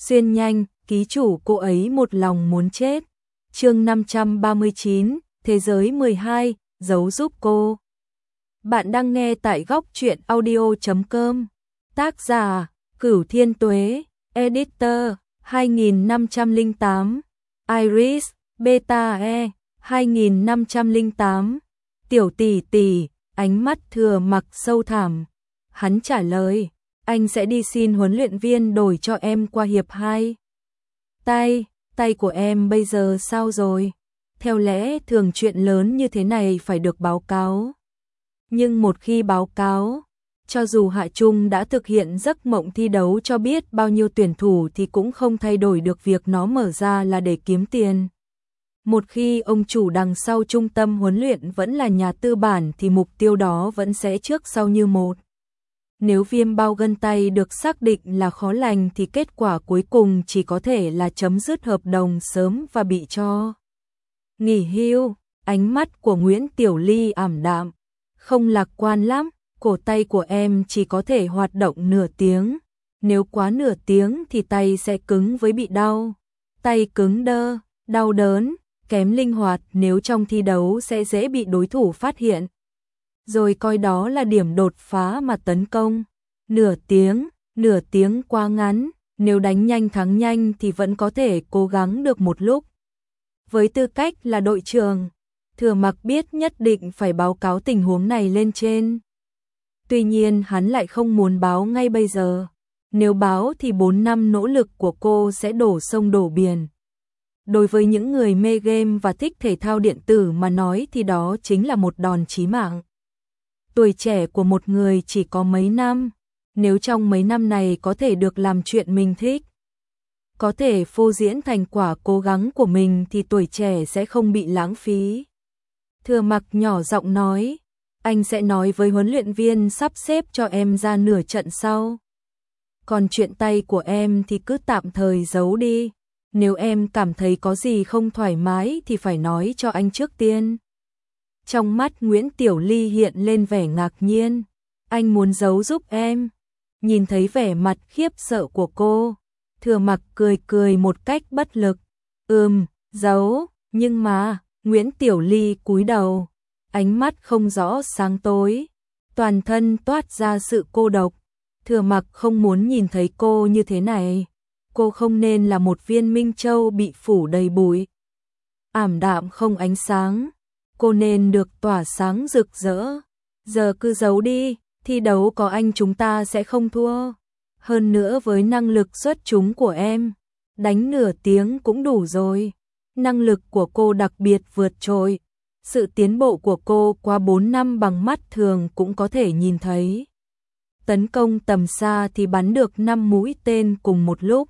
Xuyên nhanh, ký chủ cô ấy một lòng muốn chết. Chương 539, Thế giới 12, giấu giúp cô. Bạn đang nghe tại góc truyện audio.com. Tác giả, Cửu Thiên Tuế, Editor, 2508, Iris, Beta E, 2508. Tiểu tỷ tỷ, ánh mắt Thừa Mặc sâu thẳm. Hắn trả lời, anh sẽ đi xin huấn luyện viên đổi cho em qua hiệp 2. Tay của em bây giờ sao rồi? Theo lẽ thường chuyện lớn như thế này phải được báo cáo. Nhưng một khi báo cáo, cho dù Hạ Trung đã thực hiện giấc mộng thi đấu cho biết bao nhiêu tuyển thủ thì cũng không thay đổi được việc nó mở ra là để kiếm tiền. Một khi ông chủ đằng sau trung tâm huấn luyện vẫn là nhà tư bản thì mục tiêu đó vẫn sẽ trước sau như một. Nếu viêm bao gân tay được xác định là khó lành thì kết quả cuối cùng chỉ có thể là chấm dứt hợp đồng sớm và bị cho nghỉ hưu. Ánh mắt của Nguyễn Tiểu Ly ảm đạm, không lạc quan lắm. Cổ tay của em chỉ có thể hoạt động nửa tiếng. Nếu quá nửa tiếng thì tay sẽ cứng với bị đau. Tay cứng đơ, đau đớn, kém linh hoạt, nếu trong thi đấu sẽ dễ bị đối thủ phát hiện. Rồi coi đó là điểm đột phá mà tấn công. Nửa tiếng quá ngắn, nếu đánh nhanh thắng nhanh thì vẫn có thể cố gắng được một lúc. Với tư cách là đội trưởng, Thừa Mặc biết nhất định phải báo cáo tình huống này lên trên. Tuy nhiên hắn lại không muốn báo ngay bây giờ. Nếu báo thì 4 năm nỗ lực của cô sẽ đổ sông đổ biển. Đối với những người mê game và thích thể thao điện tử mà nói thì đó chính là một đòn chí mạng. Tuổi trẻ của một người chỉ có mấy năm, nếu trong mấy năm này có thể được làm chuyện mình thích, có thể phô diễn thành quả cố gắng của mình thì tuổi trẻ sẽ không bị lãng phí. Thừa Mặc nhỏ giọng nói, anh sẽ nói với huấn luyện viên sắp xếp cho em ra nửa trận sau. Còn chuyện tay của em thì cứ tạm thời giấu đi. Nếu em cảm thấy có gì không thoải mái thì phải nói cho anh trước tiên. Trong mắt Nguyễn Tiểu Ly hiện lên vẻ ngạc nhiên. Anh muốn giấu giúp em. Nhìn thấy vẻ mặt khiếp sợ của cô, Thừa Mặc cười một cách bất lực. Giấu, nhưng mà, Nguyễn Tiểu Ly cúi đầu, ánh mắt không rõ sáng tối, toàn thân toát ra sự cô độc. Thừa Mặc không muốn nhìn thấy cô như thế này. Cô không nên là một viên minh châu bị phủ đầy bụi, ảm đạm không ánh sáng. Cô nên được tỏa sáng rực rỡ. Giờ cứ giấu đi, thi đấu có anh chúng ta sẽ không thua. Hơn nữa với năng lực xuất chúng của em, đánh nửa tiếng cũng đủ rồi. Năng lực của cô đặc biệt vượt trội. Sự tiến bộ của cô qua 4 năm bằng mắt thường cũng có thể nhìn thấy. Tấn công tầm xa thì bắn được 5 mũi tên cùng một lúc.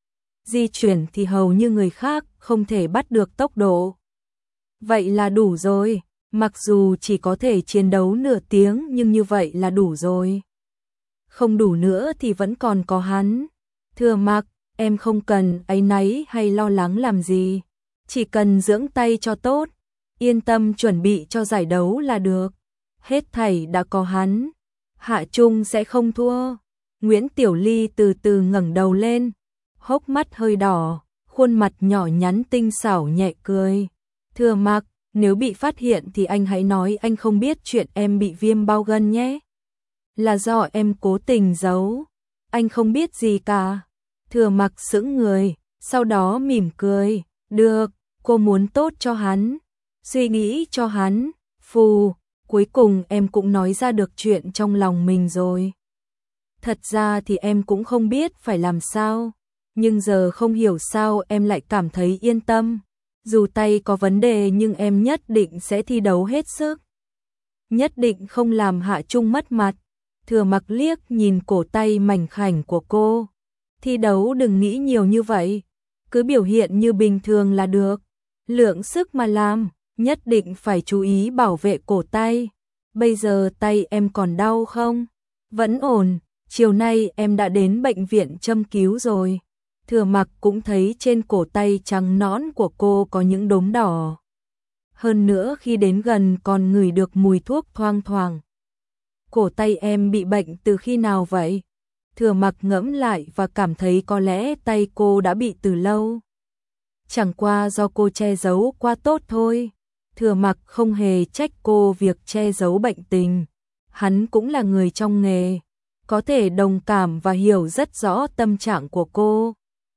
Di chuyển thì hầu như người khác không thể bắt được tốc độ. Vậy là đủ rồi, mặc dù chỉ có thể chiến đấu nửa tiếng nhưng như vậy là đủ rồi. Không đủ nữa thì vẫn còn có hắn. Thừa Mặc, em không cần áy náy hay lo lắng làm gì. Chỉ cần dưỡng tay cho tốt, yên tâm chuẩn bị cho giải đấu là được. Hết thảy đã có hắn, Hạ Trung sẽ không thua. Nguyễn Tiểu Ly từ từ ngẩng đầu lên, hốc mắt hơi đỏ, khuôn mặt nhỏ nhắn tinh xảo nhẹ cười. Thừa Mặc, nếu bị phát hiện thì anh hãy nói anh không biết chuyện em bị viêm bao gân nhé. Là do em cố tình giấu. Anh không biết gì cả. Thừa Mặc sững người, sau đó mỉm cười. Được, cô muốn tốt cho hắn, suy nghĩ cho hắn. Phù, cuối cùng em cũng nói ra được chuyện trong lòng mình rồi. Thật ra thì em cũng không biết phải làm sao, nhưng giờ không hiểu sao em lại cảm thấy yên tâm. Dù tay có vấn đề nhưng em nhất định sẽ thi đấu hết sức. Nhất định không làm Hạ Trung mất mặt. Thừa Mặc liếc nhìn cổ tay mảnh khảnh của cô. Thi đấu đừng nghĩ nhiều như vậy, cứ biểu hiện như bình thường là được. Lượng sức mà làm, nhất định phải chú ý bảo vệ cổ tay. Bây giờ tay em còn đau không? Vẫn ổn, chiều nay em đã đến bệnh viện châm cứu rồi. Thừa Mặc cũng thấy trên cổ tay trắng nõn của cô có những đốm đỏ. Hơn nữa khi đến gần còn ngửi được mùi thuốc thoang thoảng. Cổ tay em bị bệnh từ khi nào vậy? Thừa Mặc ngẫm lại và cảm thấy có lẽ tay cô đã bị từ lâu. Chẳng qua do cô che giấu quá tốt thôi. Thừa Mặc không hề trách cô việc che giấu bệnh tình. Hắn cũng là người trong nghề, có thể đồng cảm và hiểu rất rõ tâm trạng của cô.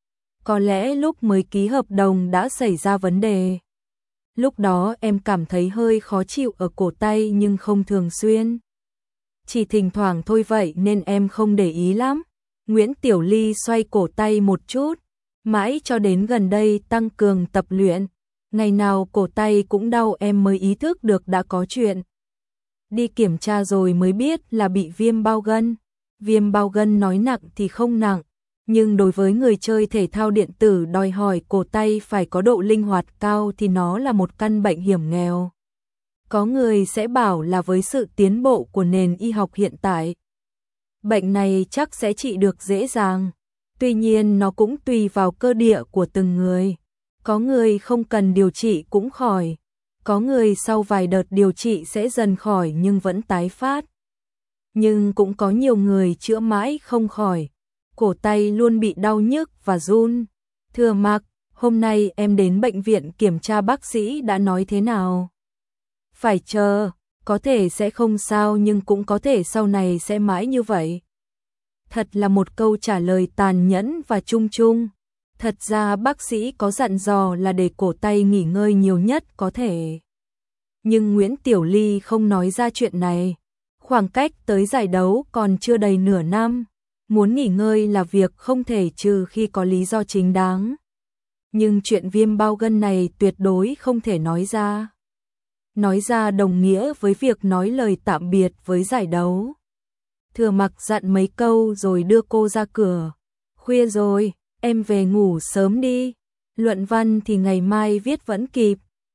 Có lẽ lúc mới ký hợp đồng đã xảy ra vấn đề. Lúc đó em cảm thấy hơi khó chịu ở cổ tay nhưng không thường xuyên. Chỉ thỉnh thoảng thôi vậy nên em không để ý lắm. Nguyễn Tiểu Ly xoay cổ tay một chút, mãi cho đến gần đây tăng cường tập luyện. Ngày nào cổ tay cũng đau em mới ý thức được đã có chuyện. Đi kiểm tra rồi mới biết là bị viêm bao gân. Viêm bao gân nói nặng thì không nặng, nhưng đối với người chơi thể thao điện tử đòi hỏi cổ tay phải có độ linh hoạt cao thì nó là một căn bệnh hiểm nghèo. Có người sẽ bảo là với sự tiến bộ của nền y học hiện tại, bệnh này chắc sẽ trị được dễ dàng. Tuy nhiên nó cũng tùy vào cơ địa của từng người. Có người không cần điều trị cũng khỏi. Có người sau vài đợt điều trị sẽ dần khỏi nhưng vẫn tái phát. Nhưng cũng có nhiều người chữa mãi không khỏi. Cổ tay luôn bị đau nhức và run. Thừa Mặc, hôm nay em đến bệnh viện kiểm tra bác sĩ đã nói thế nào? Phải chờ, có thể sẽ không sao nhưng cũng có thể sau này sẽ mãi như vậy. Thật là một câu trả lời tàn nhẫn và chung chung. Thật ra bác sĩ có dặn dò là để cổ tay nghỉ ngơi nhiều nhất có thể. Nhưng Nguyễn Tiểu Ly không nói ra chuyện này. Khoảng cách tới giải đấu còn chưa đầy nửa năm. Muốn nghỉ ngơi là việc không thể trừ khi có lý do chính đáng. Nhưng chuyện viêm bao gân này tuyệt đối không thể nói ra. Nói ra đồng nghĩa với việc nói lời tạm biệt với giải đấu. Thừa Mặc dặn mấy câu rồi đưa cô ra cửa. Khuya rồi, em về ngủ sớm đi. Luận văn thì ngày mai viết vẫn kịp.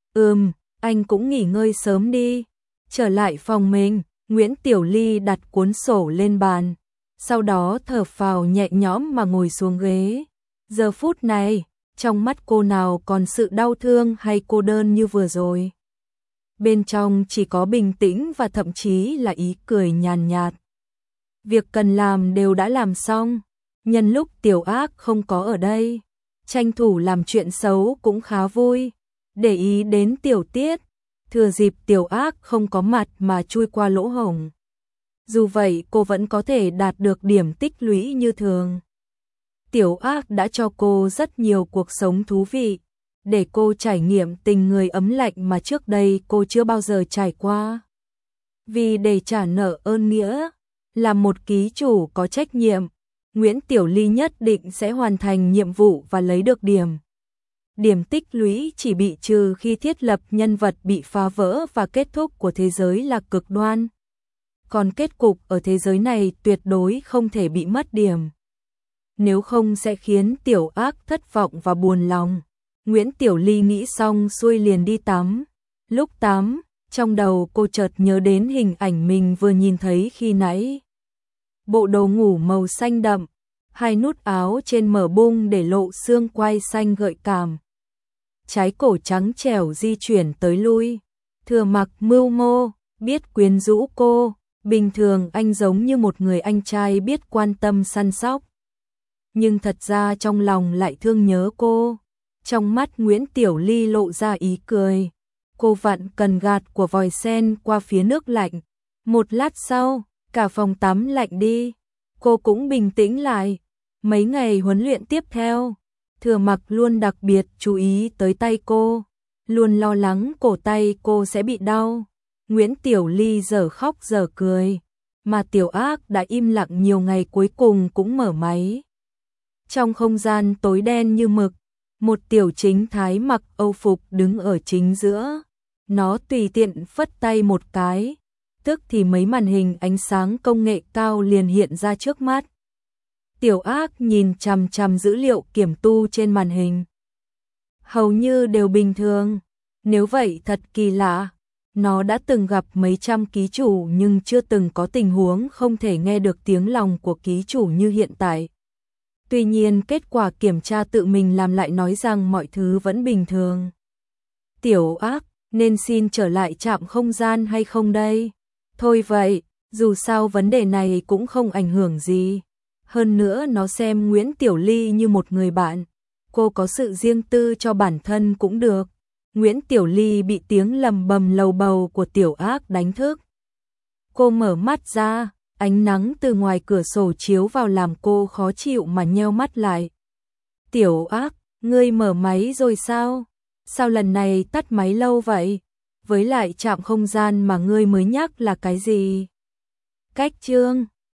Anh cũng nghỉ ngơi sớm đi. Trở lại phòng mình, Nguyễn Tiểu Ly đặt cuốn sổ lên bàn. Sau đó thở phào nhẹ nhõm mà ngồi xuống ghế. Giờ phút này, trong mắt cô nào còn sự đau thương hay cô đơn như vừa rồi. Bên trong chỉ có bình tĩnh và thậm chí là ý cười nhàn nhạt. Việc cần làm đều đã làm xong. Nhân lúc Tiểu Ác không có ở đây, tranh thủ làm chuyện xấu cũng khá vui. Để ý đến tiểu tiết, thừa dịp Tiểu Ác không có mặt mà chui qua lỗ hổng. Dù vậy cô vẫn có thể đạt được điểm tích lũy như thường. Tiểu Ác đã cho cô rất nhiều cuộc sống thú vị, để cô trải nghiệm tình người ấm lạnh mà trước đây cô chưa bao giờ trải qua. Vì để trả nợ ơn nghĩa, là một ký chủ có trách nhiệm, Nguyễn Tiểu Ly nhất định sẽ hoàn thành nhiệm vụ và lấy được điểm. Điểm tích lũy chỉ bị trừ khi thiết lập nhân vật bị phá vỡ và kết thúc của thế giới là cực đoan. Còn kết cục ở thế giới này tuyệt đối không thể bị mất điểm. Nếu không sẽ khiến Tiểu Ác thất vọng và buồn lòng. Nguyễn Tiểu Ly nghĩ xong xuôi liền đi tắm. Lúc tắm, trong đầu cô chợt nhớ đến hình ảnh mình vừa nhìn thấy khi nãy. Bộ đồ ngủ màu xanh đậm, hai nút áo trên mở bung để lộ xương quai xanh gợi cảm. Trái cổ trắng trẻo di chuyển tới lui. Thừa Mặc mưu mô, biết quyến rũ cô. Bình thường anh giống như một người anh trai biết quan tâm săn sóc. Nhưng thật ra trong lòng lại thương nhớ cô. Trong mắt Nguyễn Tiểu Ly lộ ra ý cười. Cô vặn cần gạt của vòi sen qua phía nước lạnh. Một lát sau, cả phòng tắm lạnh đi. Cô cũng bình tĩnh lại. Mấy ngày huấn luyện tiếp theo, Thừa Mặc luôn đặc biệt chú ý tới tay cô. Luôn lo lắng cổ tay cô sẽ bị đau. Nguyễn Tiểu Ly giờ khóc giờ cười. Mà Tiểu Ác đã im lặng nhiều ngày cuối cùng cũng mở máy. Trong không gian tối đen như mực, một tiểu chính thái mặc Âu phục đứng ở chính giữa. Nó tùy tiện phất tay một cái, tức thì mấy màn hình ánh sáng công nghệ cao liền hiện ra trước mắt. Tiểu Ác nhìn chằm chằm dữ liệu kiểm tu trên màn hình. Hầu như đều bình thường. Nếu vậy thật kỳ lạ. Nó đã từng gặp mấy trăm ký chủ nhưng chưa từng có tình huống không thể nghe được tiếng lòng của ký chủ như hiện tại. Tuy nhiên kết quả kiểm tra tự mình làm lại nói rằng mọi thứ vẫn bình thường. Tiểu Ác, nên xin trở lại trạm không gian hay không đây? Thôi vậy, dù sao vấn đề này cũng không ảnh hưởng gì. hơn nữa nó xem Nguyễn Tiểu Ly như một người bạn. Cô có sự riêng tư cho bản thân cũng được. Nguyễn Tiểu Ly bị tiếng lầm bầm lầu bầu của Tiểu Ác đánh thức. Cô mở mắt ra, ánh nắng từ ngoài cửa sổ chiếu vào làm cô khó chịu mà nheo mắt lại. Tiểu Ác, ngươi mở máy rồi sao? Sao lần này tắt máy lâu vậy? Với lại trạm không gian mà ngươi mới nhắc là cái gì? Cách chương